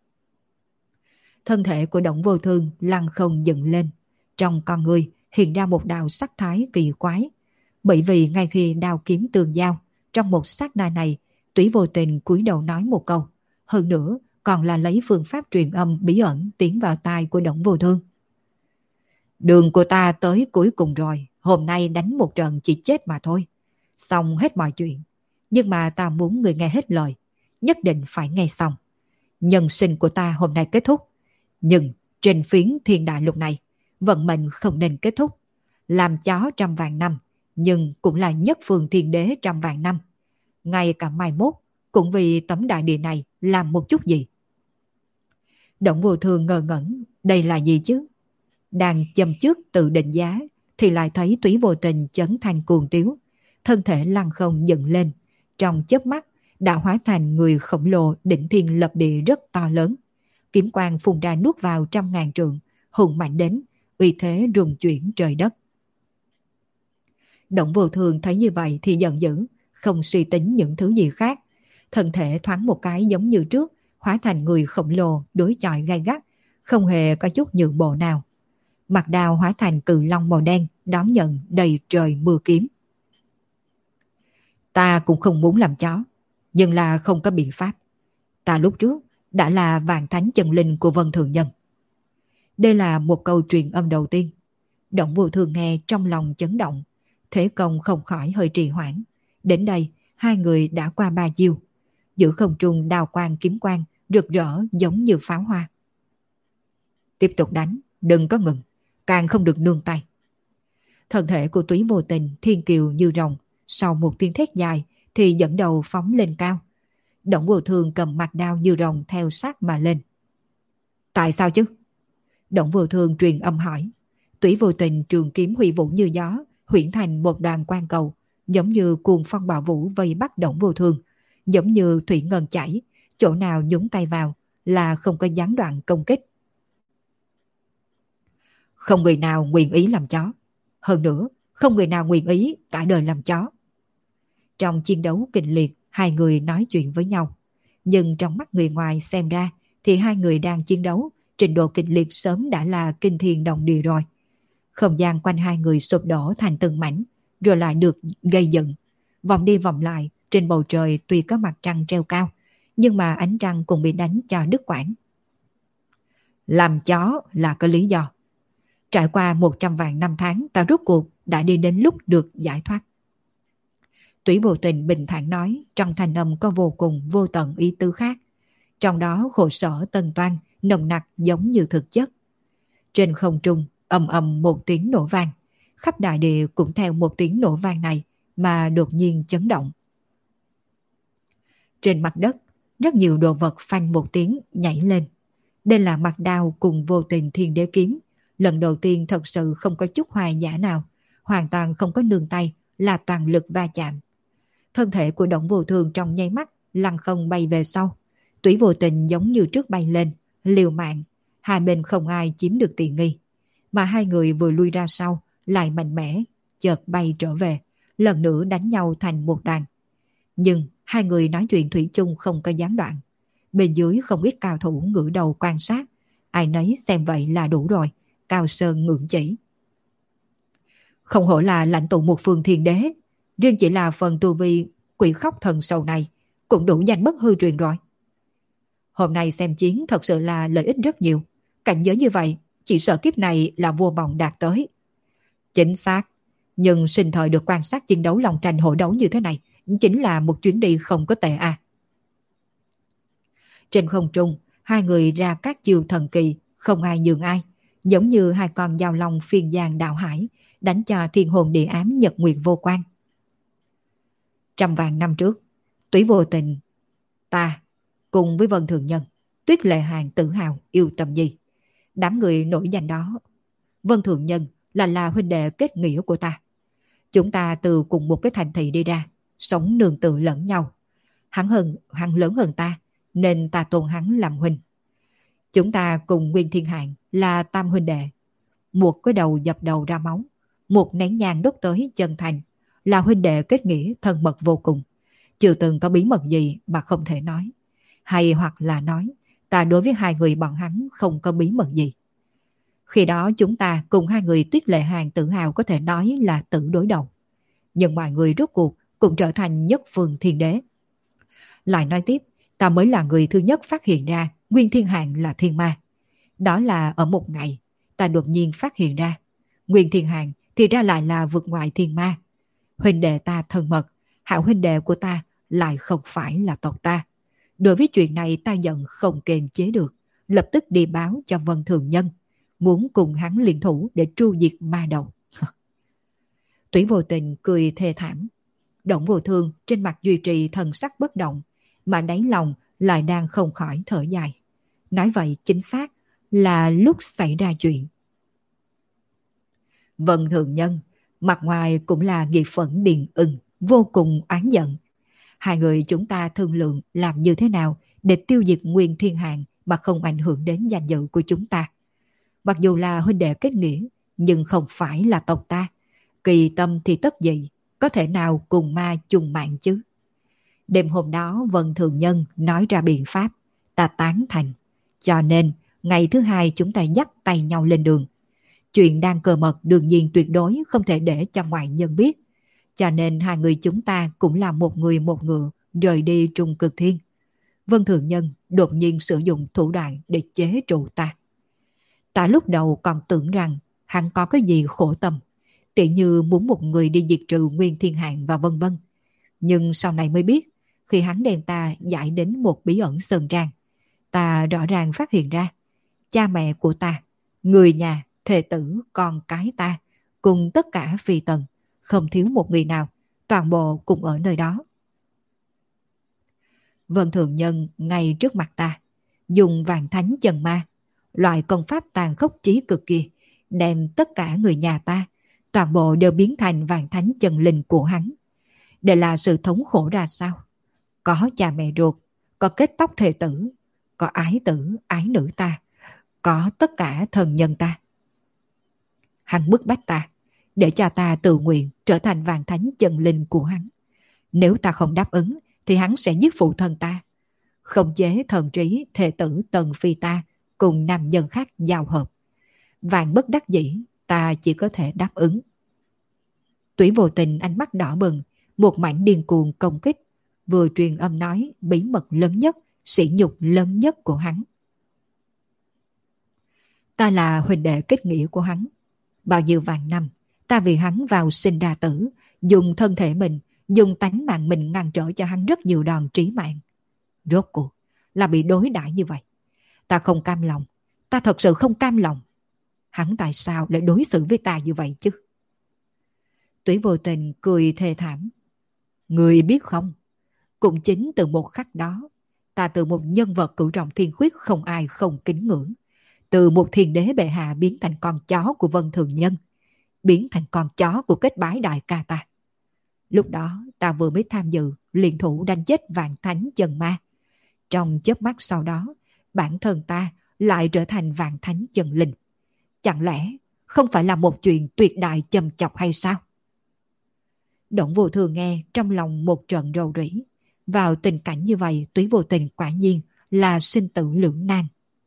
Thân thể của Đổng Vô Thương lăn không dựng lên, trong con người hiện ra một đạo sắc thái kỳ quái. Bởi vì ngay khi đao kiếm tương giao, trong một sát na này, Túy Vô Tình cúi đầu nói một câu, hơn nữa còn là lấy phương pháp truyền âm bí ẩn tiến vào tai của Đổng Vô Thương. Đường của ta tới cuối cùng rồi, hôm nay đánh một trận chỉ chết mà thôi. Xong hết mọi chuyện, nhưng mà ta muốn người nghe hết lời, nhất định phải nghe xong. Nhân sinh của ta hôm nay kết thúc, nhưng trên phiến thiên đại lục này, vận mệnh không nên kết thúc. Làm chó trăm vạn năm, nhưng cũng là nhất phương thiên đế trăm vạn năm. Ngay cả mai mốt, cũng vì tấm đại địa này làm một chút gì. Đổng Vô Thương ngờ ngẩn, đây là gì chứ? Đang châm trước tự định giá, thì lại thấy Túy Vô Tình chấn thành cuồng tiếu, thân thể lăn không dựng lên, trong chớp mắt đã hóa thành người khổng lồ đỉnh thiên lập địa rất to lớn. Kiếm quang phun ra nuốt vào trăm ngàn trượng, hùng mạnh đến uy thế rung chuyển trời đất. Đổng Vô Thương thấy như vậy thì giận dữ, không suy tính những thứ gì khác, thân thể thoáng một cái giống như trước, hóa thành người khổng lồ đối chọi gay gắt, không hề có chút nhượng bộ nào. Mặt đao hóa thành cự long màu đen, đón nhận đầy trời mưa kiếm. Ta cũng không muốn làm chó, nhưng là không có biện pháp. Ta lúc trước đã là vạn thánh chân linh của Vân Thường Nhân. Đây là một câu truyền âm đầu tiên. Đổng Vô Thương nghe trong lòng chấn động, thế công không khỏi hơi trì hoãn. Đến đây, hai người đã qua ba chiêu. Giữa không trung đào quang kiếm quang, rực rỡ giống như pháo hoa. Tiếp tục đánh, đừng có ngừng, càng không được nương tay. Thân thể của Túy Vô Tình thiên kiều như rồng, sau một tiếng thét dài thì dẫn đầu phóng lên cao. Đổng Vô Thương cầm mặt đao như rồng theo sát mà lên. Tại sao chứ? Đổng Vô Thương truyền âm hỏi. Túy Vô Tình trường kiếm huy vũ như gió, huyễn thành một đoàn quang cầu, giống như cuồng phong bạo vũ vây bắt Đổng Vô Thương, giống như thủy ngân chảy, chỗ nào nhúng tay vào là không có gián đoạn công kích. Không người nào nguyện ý làm chó. Hơn nữa, không người nào nguyện ý cả đời làm chó. Trong chiến đấu kịch liệt, hai người nói chuyện với nhau. Nhưng trong mắt người ngoài xem ra thì hai người đang chiến đấu, trình độ kịch liệt sớm đã là kinh thiên động địa rồi. Không gian quanh hai người sụp đổ thành từng mảnh, rồi lại được gây dựng. Vòng đi vòng lại, trên bầu trời tuy có mặt trăng treo cao, nhưng mà ánh trăng cũng bị đánh cho đứt quãng. Làm chó là có lý do. Trải qua một trăm vạn năm tháng, ta rốt cuộc đã đi đến lúc được giải thoát. Túy Vô Tình bình thản nói, trong thanh âm có vô cùng vô tận ý tứ khác. Trong đó khổ sở tân toan, nồng nặc giống như thực chất. Trên không trung, ầm ầm một tiếng nổ vang. Khắp đại địa cũng theo một tiếng nổ vang này mà đột nhiên chấn động. Trên mặt đất, rất nhiều đồ vật phanh một tiếng nhảy lên. Đây là mặt đao cùng Vô Tình Thiên Đế Kiếm. Lần đầu tiên thật sự không có chút hoài giả nào, hoàn toàn không có nương tay, là toàn lực va chạm. Thân thể của Đổng Vô Thương trong nháy mắt lăn không bay về sau. Túy Vô Tình giống như trước bay lên, liều mạng, hai bên không ai chiếm được tiện nghi. Mà hai người vừa lui ra sau, lại mạnh mẽ, chợt bay trở về, lần nữa đánh nhau thành một đàn. Nhưng hai người nói chuyện thủy chung không có gián đoạn. Bên dưới không ít cao thủ ngửa đầu quan sát, ai nấy xem vậy là đủ rồi, cao sơn ngưỡng chỉ. Không hổ là lãnh tụ một phương thiên đế, riêng chỉ là phần tu vi quỷ khóc thần sầu này cũng đủ danh bất hư truyền rồi. Hôm nay xem chiến thật sự là lợi ích rất nhiều. Cảnh giới như vậy, chỉ sợ kiếp này là vô vọng đạt tới. Chính xác, nhưng sinh thời được quan sát chiến đấu lòng tranh hổ đấu như thế này chính là một chuyến đi không có tệ à. Trên không trung, hai người ra các chiêu thần kỳ, không ai nhường ai, giống như hai con dao long phiên giang đạo hải, đánh cho thiên hồn địa ám nhật nguyệt vô quan. Trăm vạn năm trước, Túy Vô Tình, ta cùng với Vân Thường Nhân, Tuyết Lệ Hàng tự hào yêu Tâm Nhi, đám người nổi danh đó. Vân Thường Nhân là là huynh đệ kết nghĩa của ta. Chúng ta từ cùng một cái thành thị đi ra, sống nương tự lẫn nhau. Hắn hơn, hắn lớn hơn ta, nên ta tôn hắn làm huynh. Chúng ta cùng Nguyên Thiên Hạng là tam huynh đệ. Một cái đầu dập đầu ra máu, một nén nhang đốt tới chân thành, là huynh đệ kết nghĩa thân mật vô cùng. Chưa từng có bí mật gì mà không thể nói. Hay hoặc là nói, ta đối với hai người bọn hắn không có bí mật gì. Khi đó chúng ta cùng hai người Tuyết Lệ Hàng tự hào có thể nói là tự đối đầu. Nhưng mọi người rốt cuộc cũng trở thành nhất phương thiên đế. Lại nói tiếp, ta mới là người thứ nhất phát hiện ra Nguyên Thiên Hạng là thiên ma. Đó là ở một ngày, ta đột nhiên phát hiện ra Nguyên Thiên Hạng thì ra lại là vượt ngoại thiên ma. Huynh đệ ta thân mật, hảo huynh đệ của ta lại không phải là tộc ta. Đối với chuyện này ta giận không kềm chế được, lập tức đi báo cho Vân Thường Nhân, muốn cùng hắn liên thủ để tru diệt ma đầu. Túy Vô Tình cười thê thảm. Đổng Vô Thương trên mặt duy trì thần sắc bất động, mà đáy lòng lại đang không khỏi thở dài. Nói vậy chính xác là lúc xảy ra chuyện. Vân Thường Nhân mặt ngoài cũng là nghiệt phẫn điền ưng, vô cùng oán giận. Hai người chúng ta thương lượng làm như thế nào để tiêu diệt Nguyên Thiên Hạng mà không ảnh hưởng đến danh dự của chúng ta. Mặc dù là huynh đệ kết nghĩa, nhưng không phải là tộc ta. Kỳ tâm thì tất dị, có thể nào cùng ma chung mạng chứ? Đêm hôm đó Vân Thường Nhân nói ra biện pháp, ta tán thành. Cho nên, ngày thứ hai chúng ta dắt tay nhau lên đường. Chuyện đang cờ mật đương nhiên tuyệt đối không thể để cho ngoại nhân biết. Cho nên hai người chúng ta cũng là một người một ngựa rời đi Trung Cực Thiên. Vân Thường Nhân đột nhiên sử dụng thủ đoạn để chế trụ ta. Ta lúc đầu còn tưởng rằng hắn có cái gì khổ tâm, tỉ như muốn một người đi diệt trừ Nguyên Thiên Hạng và vân vân. Nhưng sau này mới biết, khi hắn đem ta giải đến một bí ẩn sơn trang, ta rõ ràng phát hiện ra cha mẹ của ta, người nhà, thê tử, con cái ta cùng tất cả phi tần, không thiếu một người nào, toàn bộ cùng ở nơi đó. Vân Thường Nhân ngay trước mặt ta, dùng vạn thánh chân ma, loại công pháp tàn khốc chí cực kia, đem tất cả người nhà ta, toàn bộ đều biến thành vạn thánh chân linh của hắn. Đây là sự thống khổ ra sao? Có cha mẹ ruột, có kết tóc thề tử, có ái tử, ái nữ ta, có tất cả thần nhân ta. Hắn bức bách ta, để cho ta tự nguyện trở thành vạn thánh chân linh của hắn. Nếu ta không đáp ứng, thì hắn sẽ giết phụ thân ta, khống chế thần trí thề tử Tần Phi ta cùng nam nhân khác giao hợp. Vạn bất đắc dĩ, ta chỉ có thể đáp ứng. Tủy Vô Tình ánh mắt đỏ bừng, một mảnh điên cuồng công kích, vừa truyền âm nói bí mật lớn nhất, sỉ nhục lớn nhất của hắn. Ta là huynh đệ kết nghĩa của hắn. Bao nhiêu vạn năm, ta vì hắn vào sinh ra tử, dùng thân thể mình, dùng tánh mạng mình ngăn trở cho hắn rất nhiều đòn trí mạng. Rốt cuộc là bị đối đãi như vậy. Ta không cam lòng, ta thật sự không cam lòng. Hắn tại sao lại đối xử với ta như vậy chứ? Tủy Vô Tình cười thê thảm. Người biết không, cũng chính từ một khắc đó, ta từ một nhân vật cửu trọng thiên khuyết không ai không kính ngưỡng, từ một thiên đế bệ hạ biến thành con chó của Vân Thường Nhân, biến thành con chó của kết bái đại ca ta. Lúc đó ta vừa mới tham dự liên thủ đánh chết vạn thánh chân ma. Trong chớp mắt sau đó, bản thân ta lại trở thành vạn thánh chân linh. Chẳng lẽ không phải là một chuyện tuyệt đại châm chọc hay sao? Động Vô Thường nghe trong lòng một trận rầu rĩ. Vào tình cảnh như vậy, Tủy Vô Tình quả nhiên là sinh tử lưỡng nan.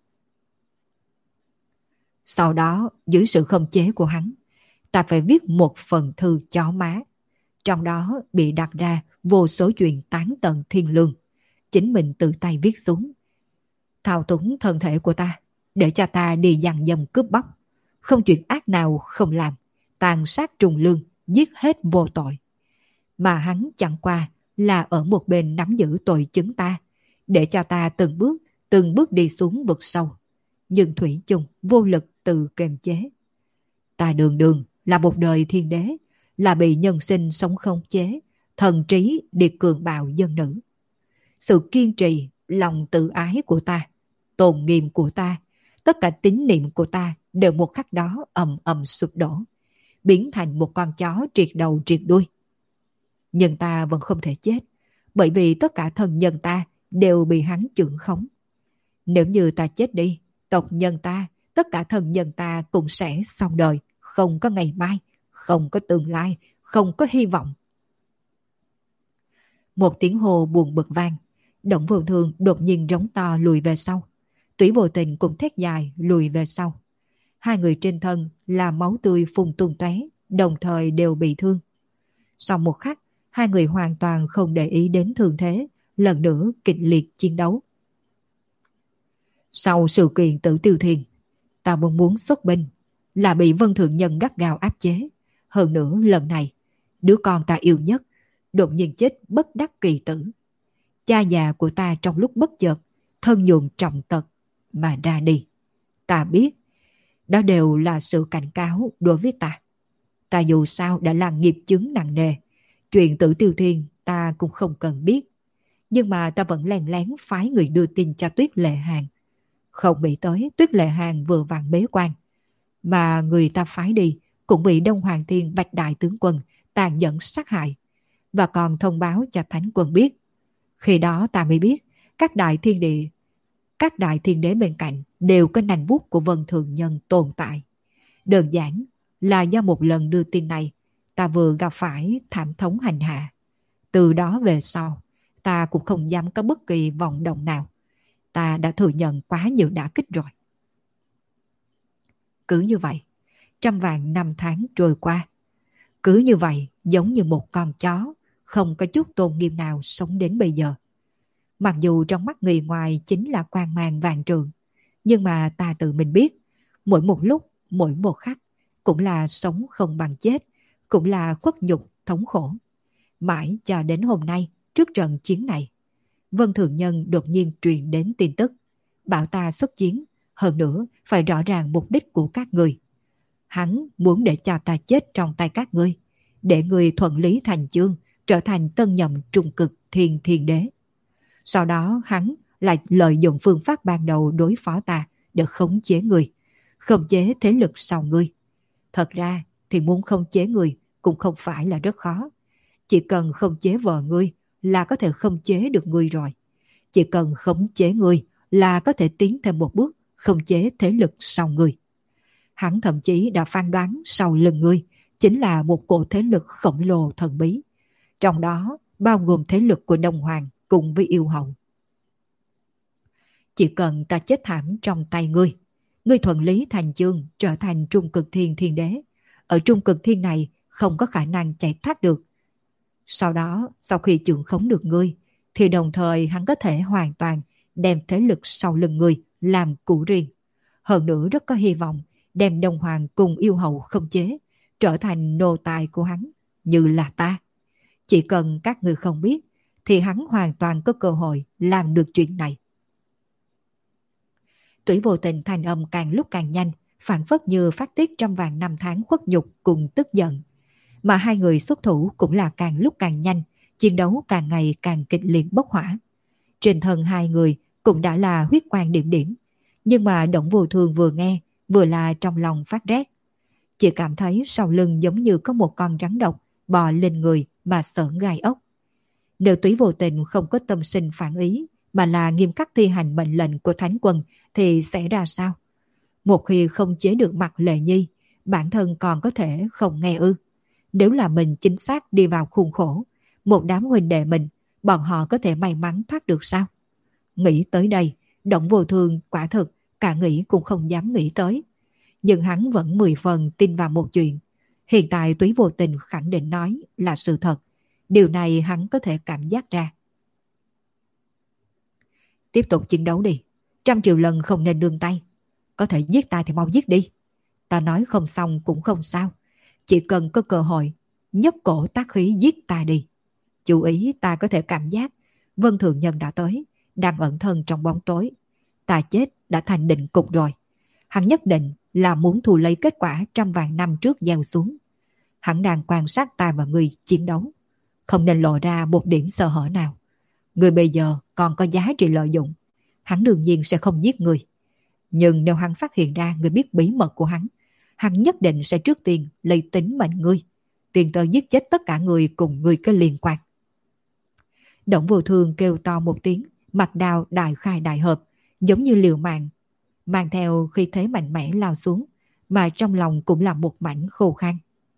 Sau đó, dưới sự khống chế của hắn, ta phải viết một phần thư chó má. Trong đó bị đặt ra vô số chuyện tán tận thiên lương. Chính mình tự tay viết xuống. Thao túng thân thể của ta, để cho ta đi dằn dầm cướp bóc. Không chuyện ác nào không làm, tàn sát trùng lương, giết hết vô tội. Mà hắn chẳng qua là ở một bên nắm giữ tội chứng ta, để cho ta từng bước, từng bước đi xuống vực sâu. Nhưng thủy chung vô lực tự kiềm chế. Ta đường đường là một đời thiên đế, là bị nhân sinh sống không chế, thần trí đi cường bạo dân nữ. Sự kiên trì, lòng tự ái của ta, tôn nghiêm của ta, tất cả tín niệm của ta đều một khắc đó ầm ầm sụp đổ, biến thành một con chó triệt đầu triệt đuôi. Nhưng ta vẫn không thể chết, bởi vì tất cả thân nhân ta đều bị hắn chưởng khống. Nếu như ta chết đi, tộc nhân ta, tất cả thân nhân ta cũng sẽ xong đời, không có ngày mai, không có tương lai, không có hy vọng. Một tiếng hô buồn bực vang, Động Vô Thường đột nhiên rống to lùi về sau. Tủy Vô Tình cũng thét dài lùi về sau. Hai người trên thân là máu tươi phun tung tóe, đồng thời đều bị thương. Sau một khắc, hai người hoàn toàn không để ý đến thương thế, lần nữa kịch liệt chiến đấu. Sau sự kiện Tử Tiêu Thiên, ta muốn muốn xuất binh, là bị Vân Thượng Nhân gắt gao áp chế. Hơn nữa lần này, đứa con ta yêu nhất đột nhiên chết bất đắc kỳ tử. Cha già của ta trong lúc bất chợt, thân nhuộm trọng tật mà ra đi. Ta biết, đó đều là sự cảnh cáo đối với ta. Ta dù sao đã là nghiệp chướng nặng nề, chuyện Tử Tiêu Thiên ta cũng không cần biết. Nhưng mà ta vẫn lén lén phái người đưa tin cho Tuyết Lệ Hàn. Không nghĩ tới Tuyết Lệ Hàn vừa vặn bế quan, mà người ta phái đi cũng bị Đông Hoàng Thiên Bạch Đại Tướng Quân tàn nhẫn sát hại, và còn thông báo cho Thánh Quân biết. Khi đó ta mới biết các đại thiên địa, các đại thiên đế bên cạnh đều có nanh vuốt của Vân Thường Nhân tồn tại. Đơn giản là do một lần đưa tin này, ta vừa gặp phải thảm thống hành hạ. Từ đó về sau, ta cũng không dám có bất kỳ vọng động nào. Ta đã thừa nhận quá nhiều đả kích rồi. Cứ như vậy, trăm vạn năm tháng trôi qua. Cứ như vậy, giống như một con chó, không có chút tôn nghiêm nào sống đến bây giờ. Mặc dù trong mắt người ngoài chính là quang mang vàng trường, nhưng mà ta tự mình biết, mỗi một lúc, mỗi một khắc, cũng là sống không bằng chết, cũng là khuất nhục, thống khổ. Mãi cho đến hôm nay, trước trận chiến này, Vân Thường Nhân đột nhiên truyền đến tin tức, bảo ta xuất chiến, hơn nữa phải rõ ràng mục đích của các người. Hắn muốn để cho ta chết trong tay các ngươi, để ngươi thuận lý thành chương, trở thành tân nhậm trung cực thiên thiên đế. Sau đó hắn lại lợi dụng phương pháp ban đầu đối phó ta để khống chế ngươi, khống chế thế lực sau ngươi. Thật ra thì muốn khống chế ngươi cũng không phải là rất khó. Chỉ cần khống chế vợ ngươi là có thể khống chế được ngươi rồi. Chỉ cần khống chế ngươi là có thể tiến thêm một bước khống chế thế lực sau ngươi. Hắn thậm chí đã phán đoán sau lưng ngươi chính là một cổ thế lực khổng lồ thần bí. Trong đó bao gồm thế lực của Đông Hoàng cùng với yêu hậu. Chỉ cần ta chết thảm trong tay ngươi, ngươi thuận lý thành chương trở thành trung cực thiên thiên đế. Ở trung cực thiên này không có khả năng chạy thoát được. Sau đó, sau khi trưởng khống được ngươi, thì đồng thời hắn có thể hoàn toàn đem thế lực sau lưng ngươi làm của riêng. Hơn nữa rất có hy vọng đem Đông Hoàng cùng yêu hậu khống chế, trở thành nô tài của hắn, như là ta. Chỉ cần các ngươi không biết, thì hắn hoàn toàn có cơ hội làm được chuyện này. Tủy Vô Tình thanh âm càng lúc càng nhanh, phản phất như phát tiết trong vàng năm tháng khuất nhục cùng tức giận. Mà hai người xuất thủ cũng là càng lúc càng nhanh, chiến đấu càng ngày càng kịch liệt bốc hỏa. Trên thân hai người cũng đã là huyết quang điểm điểm, nhưng mà Đổng Vô Thường vừa nghe, vừa là trong lòng phát rét. Chỉ cảm thấy sau lưng giống như có một con rắn độc bò lên người mà sởn gai ốc. Nếu Tủy Vô Tình không có tâm sinh phản ý, mà là nghiêm khắc thi hành mệnh lệnh của Thánh Quân thì sẽ ra sao? Một khi không chế được Mạc Lệ Nhi, bản thân còn có thể không nghe ư? Nếu là mình chính xác đi vào khuôn khổ, một đám huynh đệ mình, bọn họ có thể may mắn thoát được sao? Nghĩ tới đây, Đổng Vô Thường quả thực cả nghĩ cũng không dám nghĩ tới. Nhưng hắn vẫn mười phần tin vào một chuyện. Hiện tại Túy Vô Tình khẳng định nói là sự thật. Điều này hắn có thể cảm giác ra. Tiếp tục chiến đấu đi. Trăm triệu lần không nên nương tay. Có thể giết ta thì mau giết đi. Ta nói không xong cũng không sao. Chỉ cần có cơ hội, nhấc cổ tác khí giết ta đi. Chú ý ta có thể cảm giác Vân Thượng Nhân đã tới, đang ẩn thân trong bóng tối. Ta chết đã thành định cục rồi. Hắn nhất định là muốn thu lấy kết quả trăm vạn năm trước gieo xuống. Hắn đang quan sát ta và người chiến đấu. Không nên lộ ra một điểm sơ hở nào. Người bây giờ còn có giá trị lợi dụng. Hắn đương nhiên sẽ không giết người. Nhưng nếu hắn phát hiện ra người biết bí mật của hắn, hắn nhất định sẽ trước tiên lấy tính mệnh ngươi, tiền tới giết chết tất cả người cùng người có liên quan. Đổng Vô Thường kêu to một tiếng, mặt đao đại khai đại hợp, giống như liều mạng, mang theo khí thế mạnh mẽ lao xuống, mà trong lòng cũng là một mảnh khô khan.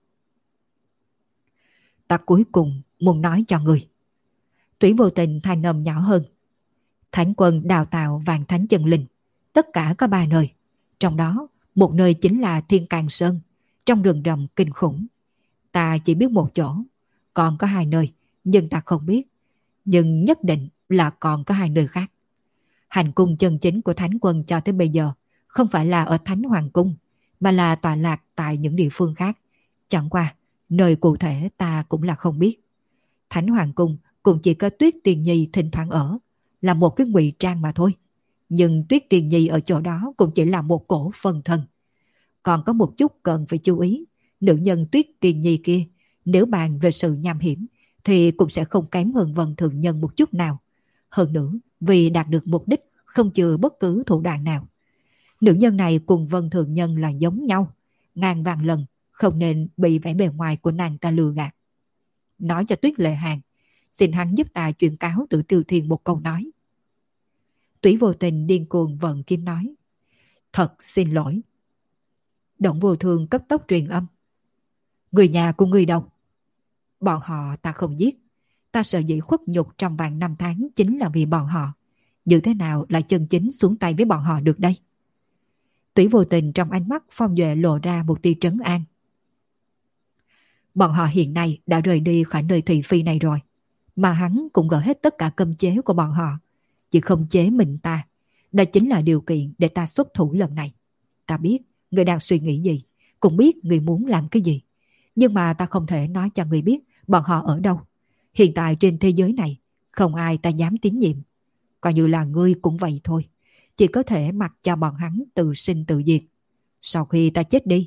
Ta cuối cùng muốn nói cho người. Tủy Vô Tình thanh âm nhỏ hơn. Thánh Quân đào tạo vạn thánh chân linh, tất cả có ba nơi. Trong đó, một nơi chính là Thiên Càng Sơn, trong rừng rậm kinh khủng. Ta chỉ biết một chỗ, còn có hai nơi, nhưng ta không biết. Nhưng nhất định là còn có hai nơi khác. Hành cung chân chính của Thánh Quân cho tới bây giờ không phải là ở Thánh Hoàng Cung, mà là tọa lạc tại những địa phương khác. Chẳng qua, nơi cụ thể ta cũng là không biết. Thánh Hoàng Cung cũng chỉ có Tuyết Tiền Nhi thỉnh thoảng ở, là một cái ngụy trang mà thôi. Nhưng Tuyết Tiền Nhi ở chỗ đó cũng chỉ là một cổ phân thân. Còn có một chút cần phải chú ý, nữ nhân Tuyết Tiền Nhi kia, nếu bàn về sự nham hiểm, thì cũng sẽ không kém hơn Vân Thượng Nhân một chút nào. Hơn nữa, vì đạt được mục đích, không chừa bất cứ thủ đoạn nào. Nữ nhân này cùng Vân Thượng Nhân là giống nhau, ngàn vạn lần, không nên bị vẻ bề ngoài của nàng ta lừa gạt. Nói cho Tuyết Lệ Hàn, xin hắn giúp ta chuyển cáo Tử Tiêu Thiên một câu nói. Tủy Vô Tình điên cuồng vận kim nói. Thật xin lỗi. Đổng Vô Thường cấp tốc truyền âm. Người nhà của người đâu? Bọn họ ta không giết. Ta sợ dĩ khuất nhục trong vàng năm tháng chính là vì bọn họ. Như thế nào lại chân chính xuống tay với bọn họ được đây? Tủy Vô Tình trong ánh mắt Phong Duệ lộ ra một tia trấn an. Bọn họ hiện nay đã rời đi khỏi nơi thị phi này rồi. Mà hắn cũng gỡ hết tất cả cấm chế của bọn họ. Chỉ không chế mình ta. Đó chính là điều kiện để ta xuất thủ lần này. Ta biết người đang suy nghĩ gì, cũng biết người muốn làm cái gì. Nhưng mà ta không thể nói cho người biết bọn họ ở đâu. Hiện tại trên thế giới này, không ai ta dám tín nhiệm. Coi như là ngươi cũng vậy thôi. Chỉ có thể mặc cho bọn hắn tự sinh tự diệt. Sau khi ta chết đi,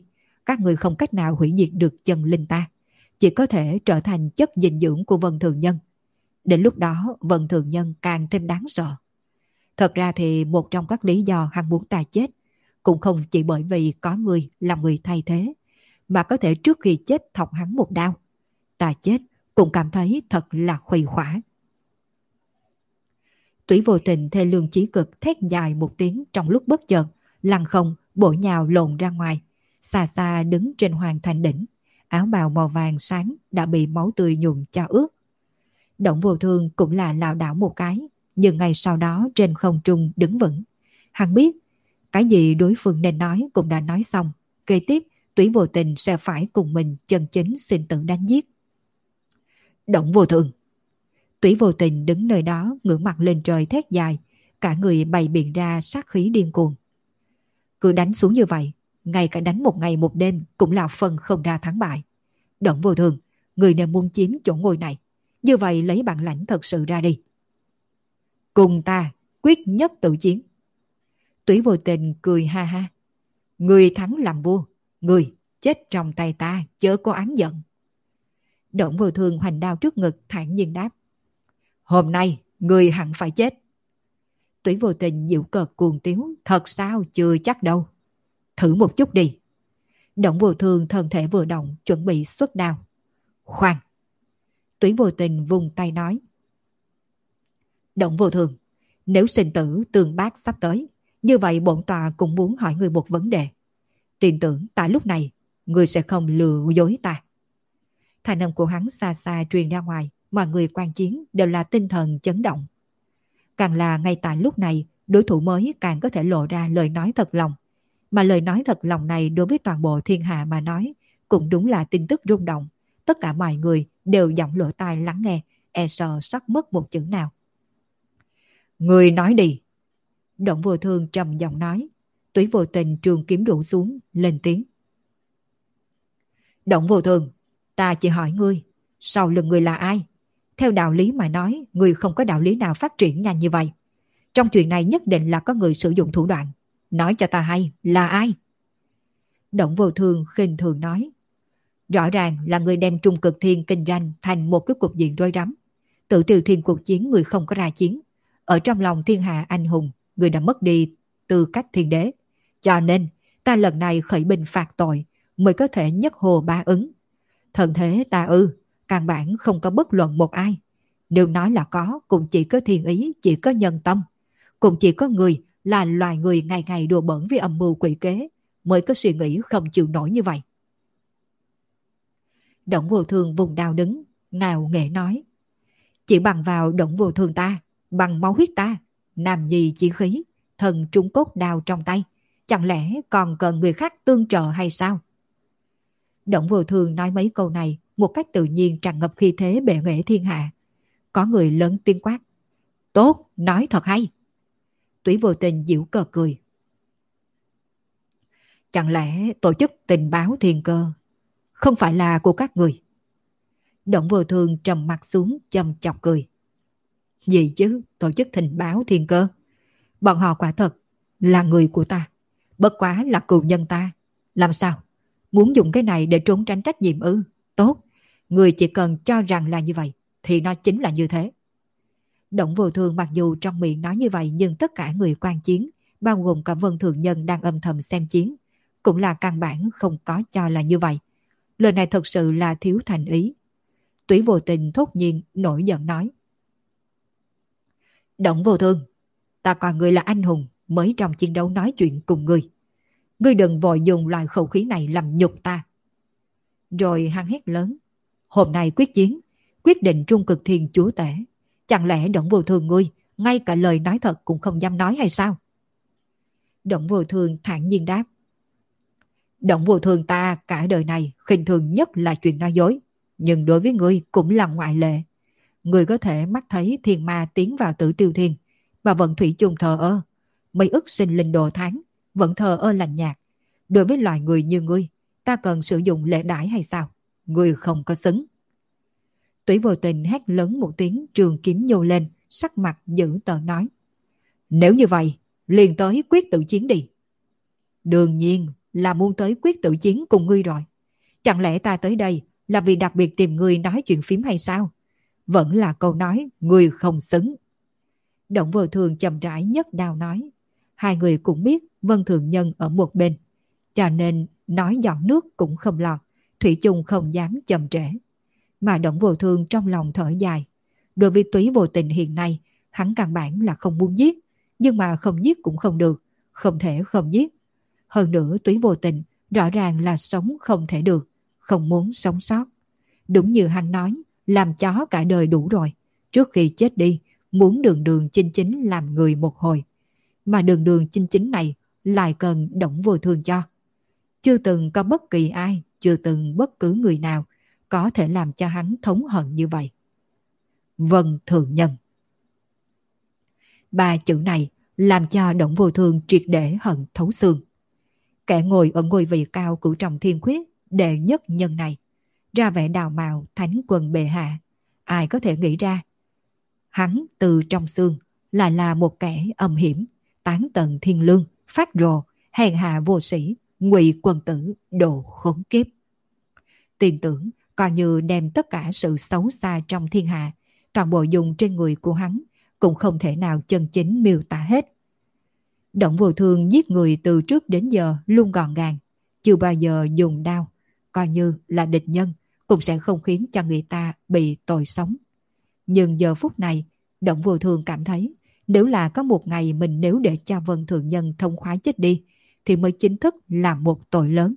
các người không cách nào hủy diệt được chân linh ta, chỉ có thể trở thành chất dinh dưỡng của Vân Thường Nhân. Đến lúc đó Vân Thường Nhân càng thêm đáng sợ. Thật ra thì một trong các lý do hắn muốn ta chết cũng không chỉ bởi vì có người làm người thay thế, mà có thể trước khi chết thọc hắn một đao. Ta chết cũng cảm thấy thật là khuây khỏa. Tủy Vô Tình thê lương chí cực thét dài một tiếng trong lúc bất chợt, lăn không bổ nhào lộn ra ngoài, xa xa đứng trên hoàng thành đỉnh, áo bào màu vàng sáng đã bị máu tươi nhuộm cho ướt. Động Vô Thương cũng là lảo đảo một cái, nhưng ngay sau đó trên không trung đứng vững. Hắn biết cái gì đối phương nên nói cũng đã nói xong, kế tiếp Tủy Vô Tình sẽ phải cùng mình chân chính sinh tử đánh giết. Động Vô Thương. Tủy Vô Tình đứng nơi đó ngửa mặt lên trời thét dài, cả người bày biện ra sát khí điên cuồng. Cứ đánh xuống như vậy, ngay cả đánh một ngày một đêm cũng là phần không ra thắng bại. Động Vô Thương, người nên muốn chiếm chỗ ngôi này, như vậy lấy bản lãnh thật sự ra đi. Cùng ta quyết nhất tự chiến. Tủy Vô Tình cười ha ha. Người thắng làm vua, người chết trong tay ta chớ có oán giận. Động Vô Thương hoành đao trước ngực thản nhiên đáp. Hôm nay người hẳn phải chết. Tủy Vô Tình giễu cợt cuồng tiếu. Thật sao chưa chắc đâu. Thử một chút đi. Động Vô Thương thân thể vừa động chuẩn bị xuất đao. Khoan. Tủy Vô Tình vùng tay nói. Động Vô Thương, nếu sinh tử tương bác sắp tới, như vậy bổn tòa cũng muốn hỏi người một vấn đề. Tin tưởng tại lúc này người sẽ không lừa dối ta. Thanh âm của hắn xa xa truyền ra ngoài, mọi người quan chiến đều là tinh thần chấn động. Càng là ngay tại lúc này, đối thủ mới càng có thể lộ ra lời nói thật lòng. Mà lời nói thật lòng này đối với toàn bộ thiên hạ mà nói, cũng đúng là tin tức rung động. Tất cả mọi người đều giọng lỗ tai lắng nghe, e sợ sắp mất một chữ nào. Người nói đi. Động Vô Thương trầm giọng nói. Tủy Vô Tình trường kiếm rủ xuống, lên tiếng. Động Vô Thương, ta chỉ hỏi ngươi, sau lưng ngươi là ai? Theo đạo lý mà nói, ngươi không có đạo lý nào phát triển nhanh như vậy. Trong chuyện này nhất định là có người sử dụng thủ đoạn. Nói cho ta hay, là ai? Động Vô Thương khinh thường nói. Rõ ràng là người đem Trung Cực Thiên kinh doanh thành một cái cục diện rối rắm. Tự Tiêu Thiên cuộc chiến người không có ra chiến. Ở trong lòng thiên hạ anh hùng, người đã mất đi tư cách thiên đế. Cho nên, ta lần này khởi binh phạt tội mới có thể nhất hồ ba ứng. Thần thế ta ư, căn bản không có bất luận một ai. Nếu nói là có, cũng chỉ có thiên ý, chỉ có nhân tâm. Cũng chỉ có người là loài người ngày ngày đùa bỡn với âm mưu quỷ kế, mới có suy nghĩ không chịu nổi như vậy. Động Vô Thương vùng đao đứng, ngạo nghễ nói. Chỉ bằng vào Động Vô Thương ta, bằng máu huyết ta, nam nhi chí khí, thần trung cốt đao trong tay, chẳng lẽ còn cần người khác tương trợ hay sao? Động Vô Thương nói mấy câu này một cách tự nhiên tràn ngập khí thế bệ nghệ thiên hạ. Có người lớn tiếng quát. Tốt, nói thật hay. Tủy Vô Tình giễu cợt cười. Chẳng lẽ tổ chức tình báo thiên cơ không phải là của các người? Động Vô Thương trầm mặt xuống châm chọc cười. Gì chứ, tổ chức tình báo thiên cơ? Bọn họ quả thật là người của ta, bất quá là cừu nhân ta. Làm sao? Muốn dùng cái này để trốn tránh trách nhiệm ư? Tốt, người chỉ cần cho rằng là như vậy thì nó chính là như thế. Động Vô Thương mặc dù trong miệng nói như vậy, nhưng tất cả người quan chiến, bao gồm cả Vân Thường Nhân đang âm thầm xem chiến, cũng là căn bản không có cho là như vậy. Lời này thật sự là thiếu thành ý. Tủy Vô Tình thốt nhiên nổi giận nói. Động Vô Thương, ta coi người là anh hùng mới trong chiến đấu nói chuyện cùng ngươi. Ngươi đừng vội dùng loại khẩu khí này làm nhục ta. Rồi hắn hét lớn. Hôm nay quyết chiến, quyết định Trung Cực Thiên chúa tể. Chẳng lẽ Động Vô Thương ngươi ngay cả lời nói thật cũng không dám nói hay sao? Động Vô Thương thản nhiên đáp. Động Vô Thương ta cả đời này khinh thường nhất là chuyện nói dối. Nhưng đối với ngươi cũng là ngoại lệ. Ngươi có thể mắt thấy thiên ma tiến vào Tử Tiêu Thiên và vẫn thủy chung thờ ơ. Mấy ức sinh linh đồ tháng vẫn thờ ơ lạnh nhạt. Đối với loài người như ngươi, ta cần sử dụng lễ đãi hay sao? Ngươi không có xứng. Tủy Vô Tình hét lớn một tiếng, trường kiếm nhô lên, sắc mặt dữ tợn nói. Nếu như vậy, liền tới quyết tự chiến đi. Đương nhiên là muốn tới quyết tử chiến cùng ngươi rồi. Chẳng lẽ ta tới đây là vì đặc biệt tìm ngươi nói chuyện phím hay sao? Vẫn là câu nói ngươi không xứng. Động Vô Thường chậm rãi nhấc đao nói. Hai người cũng biết Vân Thường Nhân ở một bên, cho nên nói giọt nước cũng không lọt, thủy chung không dám chậm trễ. Mà Động Vô Thường trong lòng thở dài. Đối với Túy Vô Tình hiện nay, hắn căn bản là không muốn giết, nhưng mà không giết cũng không được, không thể không giết. Hơn nữa Túy Vô Tình rõ ràng là sống không thể được, không muốn sống sót. Đúng như hắn nói, làm chó cả đời đủ rồi, trước khi chết đi muốn đường đường chính chính làm người một hồi. Mà đường đường chính chính này lại cần Động Vô Thường cho. Chưa từng có bất kỳ ai, chưa từng bất cứ người nào có thể làm cho hắn thống hận như vậy. Vân Thường Nhân. Ba chữ này làm cho Động Vô Thường triệt để hận thấu xương. Kẻ ngồi ở ngôi vị cao cửu trọng thiên khuyết đệ nhất nhân này, ra vẻ đào mạo thánh quân bệ hạ, ai có thể nghĩ ra hắn từ trong xương lại là một kẻ âm hiểm, tán tận thiên lương, phát rồ, hèn hạ vô sĩ, ngụy quân tử, đồ khốn kiếp. Tin tưởng coi như đem tất cả sự xấu xa trong thiên hạ toàn bộ dùng trên người của hắn cũng không thể nào chân chính miêu tả hết. Động Vô Thường giết người từ trước đến giờ luôn gọn gàng, chưa bao giờ dùng đao, coi như là địch nhân cũng sẽ không khiến cho người ta bị tội sống. Nhưng giờ phút này, Động Vô Thường cảm thấy nếu là có một ngày mình nếu để cho Vân Thường Nhân thông khoái chết đi thì mới chính thức là một tội lớn.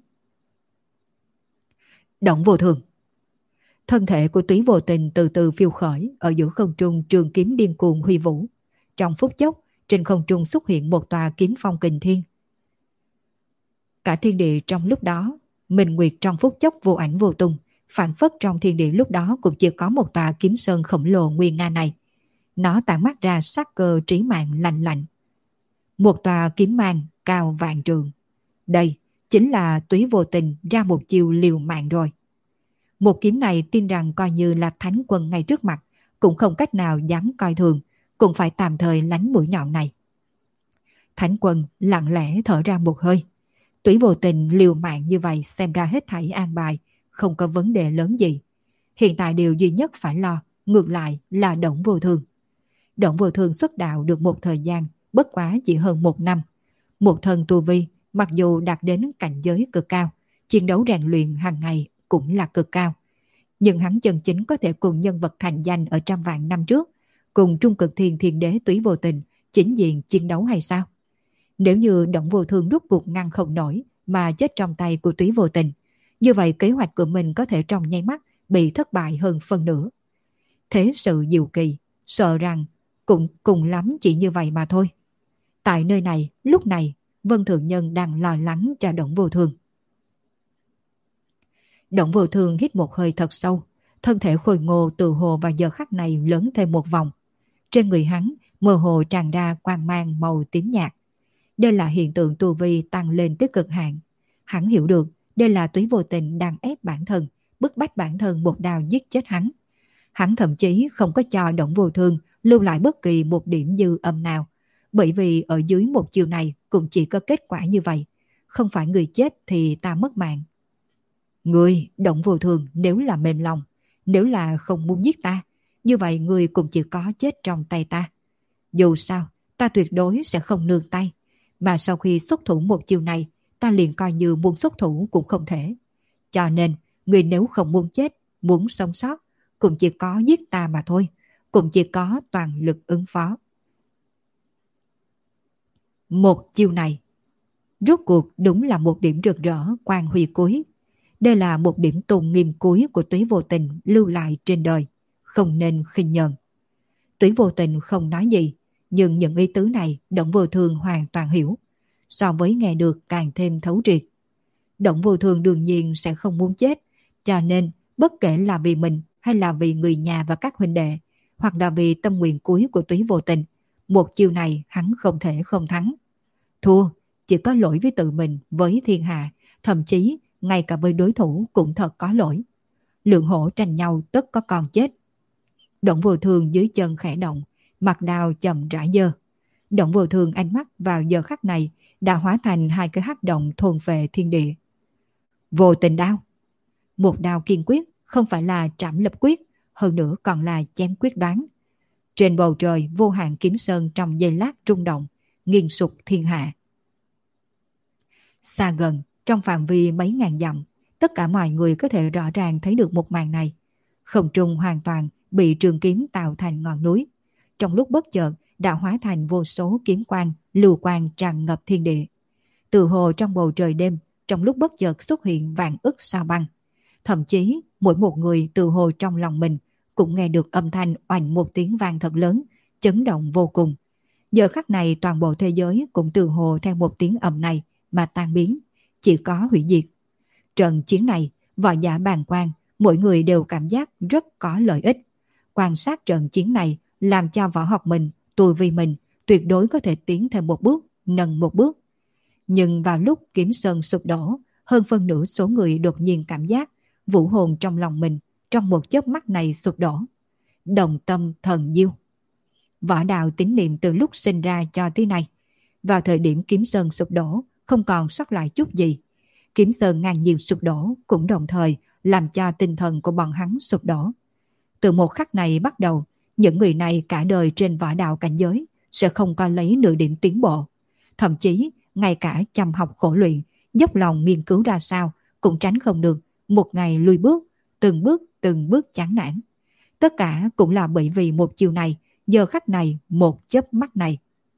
Động Vô Thường. Thân thể của Túy Vô Tình từ từ phiêu khởi ở giữa không trung, trường kiếm điên cuồng huy vũ. Trong phút chốc, trên không trung xuất hiện một tòa kiếm phong kình thiên. Cả thiên địa trong lúc đó, Minh Nguyệt trong phút chốc vô ảnh vô tung, phản phất trong thiên địa lúc đó cũng chỉ có một tòa kiếm sơn khổng lồ nguy nga này. Nó tản mát ra sắc cơ trí mạng lạnh lạnh. Một tòa kiếm mang cao vạn trượng. Đây chính là Túy Vô Tình ra một chiêu liều mạng rồi. Một kiếm này tin rằng coi như là thánh quân ngay trước mặt cũng không cách nào dám coi thường, cũng phải tạm thời lánh mũi nhọn này. Thánh quân lặng lẽ thở ra một hơi. Túy Vô Tình liều mạng như vậy xem ra hết thảy an bài, không có vấn đề lớn gì. Hiện tại điều duy nhất phải lo ngược lại là Động Vô Thường. Động Vô Thường xuất đạo được một thời gian, bất quá chỉ hơn một năm. Một thân tu vi mặc dù đạt đến cảnh giới cực cao, chiến đấu rèn luyện hàng ngày cũng là cực cao. Nhưng hắn chân chính có thể cùng nhân vật thành danh ở trăm vạn năm trước, cùng Trung Cực Thiên Thiên Đế Túy Vô Tình chính diện chiến đấu hay sao? Nếu như Động Vô Thường rút cuộc ngăn không nổi mà chết trong tay của Túy Vô Tình, như vậy kế hoạch của mình có thể trong nháy mắt bị thất bại hơn phân nửa. Thế sự diệu kỳ, sợ rằng cũng cùng lắm chỉ như vậy mà thôi. Tại nơi này, lúc này, Vân Thường Nhân đang lo lắng cho Động Vô Thường. Động Vô Thường hít một hơi thật sâu, thân thể khôi ngô từ hồ vào giờ khắc này lớn thêm một vòng. Trên người hắn, mơ hồ tràn ra quang mang màu tím nhạt. Đây là hiện tượng tu vi tăng lên tới cực hạn. Hắn hiểu được đây là Túy Vô Tình đang ép bản thân, bức bách bản thân một đao giết chết hắn. Hắn thậm chí không có cho Động Vô Thường lưu lại bất kỳ một điểm dư âm nào, bởi vì ở dưới một chiều này cũng chỉ có kết quả như vậy. Không phải người chết thì ta mất mạng. Người, Động Vô Thường, nếu là mềm lòng, nếu là không muốn giết ta, như vậy người cũng chỉ có chết trong tay ta. Dù sao, ta tuyệt đối sẽ không nương tay, mà sau khi xuất thủ một chiều này, ta liền coi như muốn xuất thủ cũng không thể. Cho nên, người nếu không muốn chết, muốn sống sót, cũng chỉ có giết ta mà thôi, cũng chỉ có toàn lực ứng phó. Một chiêu này, rốt cuộc đúng là một điểm rực rỡ quang huy cuối. Đây là một điểm tôn nghiêm cuối của Túy Vô Tình lưu lại trên đời, không nên khinh nhờn. Túy Vô Tình không nói gì, nhưng những ý tứ này Động Vô Thường hoàn toàn hiểu, so với nghe được càng thêm thấu triệt. Động Vô Thường đương nhiên sẽ không muốn chết, cho nên bất kể là vì mình hay là vì người nhà và các huynh đệ, hoặc là vì tâm nguyện cuối của Túy Vô Tình, một chiêu này hắn không thể không thắng. Thua chỉ có lỗi với tự mình, với thiên hạ, thậm chí ngay cả với đối thủ cũng thật có lỗi. Lượng hổ tranh nhau tất có con chết. Động Vô Thường dưới chân khẽ động, mặt đao chậm rãi dơ. Động Vô Thường ánh mắt vào giờ khắc này đã hóa thành hai cái hắc động thôn phệ thiên địa. Vô tình đao. Một đao kiên quyết, không phải là trảm lập quyết, hơn nữa còn là chém quyết đoán. Trên bầu trời vô hạn kiếm sơn trong giây lát rung động, nghiêng sụp thiên hạ. Xa gần, trong phạm vi mấy ngàn dặm, tất cả mọi người có thể rõ ràng thấy được một màn này. Không trung hoàn toàn bị trường kiếm tạo thành ngọn núi. Trong lúc bất chợt đã hóa thành vô số kiếm quang, lưu quang tràn ngập thiên địa. Từ hồ trong bầu trời đêm, trong lúc bất chợt xuất hiện vạn ức sao băng. Thậm chí, mỗi một người từ hồ trong lòng mình cũng nghe được âm thanh oanh một tiếng vang thật lớn, chấn động vô cùng. Giờ khắc này toàn bộ thế giới cũng từ hồ theo một tiếng ầm này mà tan biến, chỉ có hủy diệt. Trận chiến này, võ giả bàng quan, mỗi người đều cảm giác rất có lợi ích. Quan sát trận chiến này làm cho võ học mình, tu vi mình tuyệt đối có thể tiến thêm một bước, nâng một bước. Nhưng vào lúc kiếm sơn sụp đổ, hơn phân nửa số người đột nhiên cảm giác vũ hồn trong lòng mình trong một chớp mắt này sụp đổ. Đồng tâm thần diêu. Võ đạo tín niệm từ lúc sinh ra cho tới nay. Vào thời điểm kiếm sơn sụp đổ, không còn sót lại chút gì. Kiếm sơn ngang nhiên sụp đổ cũng đồng thời làm cho tinh thần của bọn hắn sụp đổ. Từ một khắc này bắt đầu, những người này cả đời trên võ đạo cảnh giới sẽ không có lấy nửa điểm tiến bộ. Thậm chí, ngay cả chăm học khổ luyện, dốc lòng nghiên cứu ra sao cũng tránh không được một ngày lùi bước, từng bước từng bước chán nản. Tất cả cũng là bởi vì một chiều này, giờ khắc này, một chớp mắt này.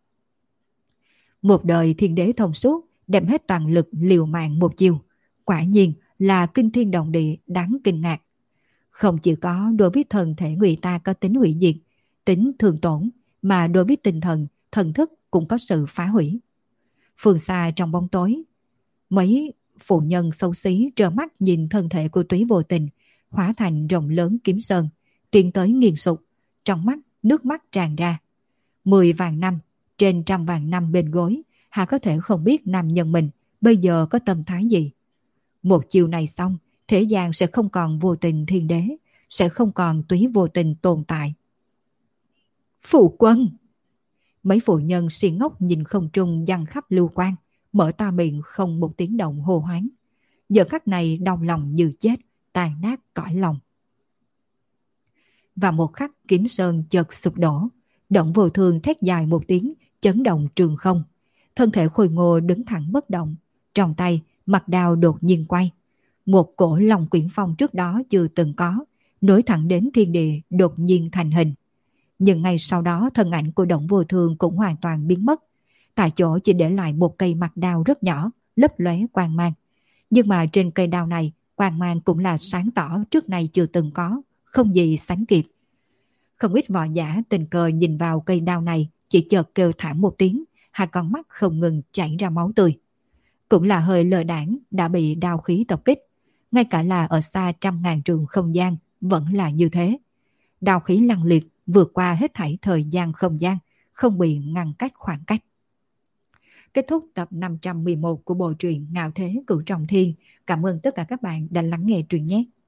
Một đời thiên đế thông suốt, đem hết toàn lực liều mạng một chiều. Quả nhiên là kinh thiên động địa đáng kinh ngạc. Không chỉ có đối với thân thể người ta có tính hủy diệt, tính thường tổn, mà đối với tinh thần, thần thức cũng có sự phá hủy. Phương xa trong bóng tối, mấy phụ nhân xấu xí trơ mắt nhìn thân thể của Túy Vô Tình hóa thành rộng lớn kiếm sơn, tiến tới nghiền sụp, trong mắt nước mắt tràn ra. Mười vạn năm, trên trăm vạn năm bên gối, hà có thể không biết nam nhân mình bây giờ có tâm thái gì. Một chiều này xong, thế gian sẽ không còn Vô Tình thiên đế, sẽ không còn Túy Vô Tình tồn tại. Phụ quân! Mấy phụ nhân si ngốc nhìn không trung giăng khắp lưu quang, mở to miệng không một tiếng động hô hoáng. Giờ khắc này đau lòng như chết, tàn nát cõi lòng. Và một khắc kiếm sơn chợt sụp đổ, Động Vô Thường thét dài một tiếng, chấn động trường không. Thân thể khôi ngô đứng thẳng bất động, trong tay mặt đao đột nhiên quay. Một cổ long quyển phong trước đó chưa từng có, nối thẳng đến thiên địa đột nhiên thành hình. Nhưng ngay sau đó thân ảnh của Động Vô Thường cũng hoàn toàn biến mất. Tại chỗ chỉ để lại một cây mặt đao rất nhỏ, lấp lóe quang mang. Nhưng mà trên cây đao này, quang mang cũng là sáng tỏ trước nay chưa từng có, không gì sánh kịp. Không ít võ giả tình cờ nhìn vào cây đao này, chỉ chợt kêu thảm một tiếng, hai con mắt không ngừng chảy ra máu tươi. Cũng là hơi lơ đãng đã bị đao khí tập kích. Ngay cả là ở xa trăm ngàn trường không gian, vẫn là như thế. Đao khí lăng liệt vượt qua hết thảy thời gian không gian, không bị ngăn cách khoảng cách. Kết thúc tập năm trăm mười một của bộ truyện Ngạo Thế Cửu Trọng Thiên. Cảm ơn tất cả các bạn đã lắng nghe truyện nhé.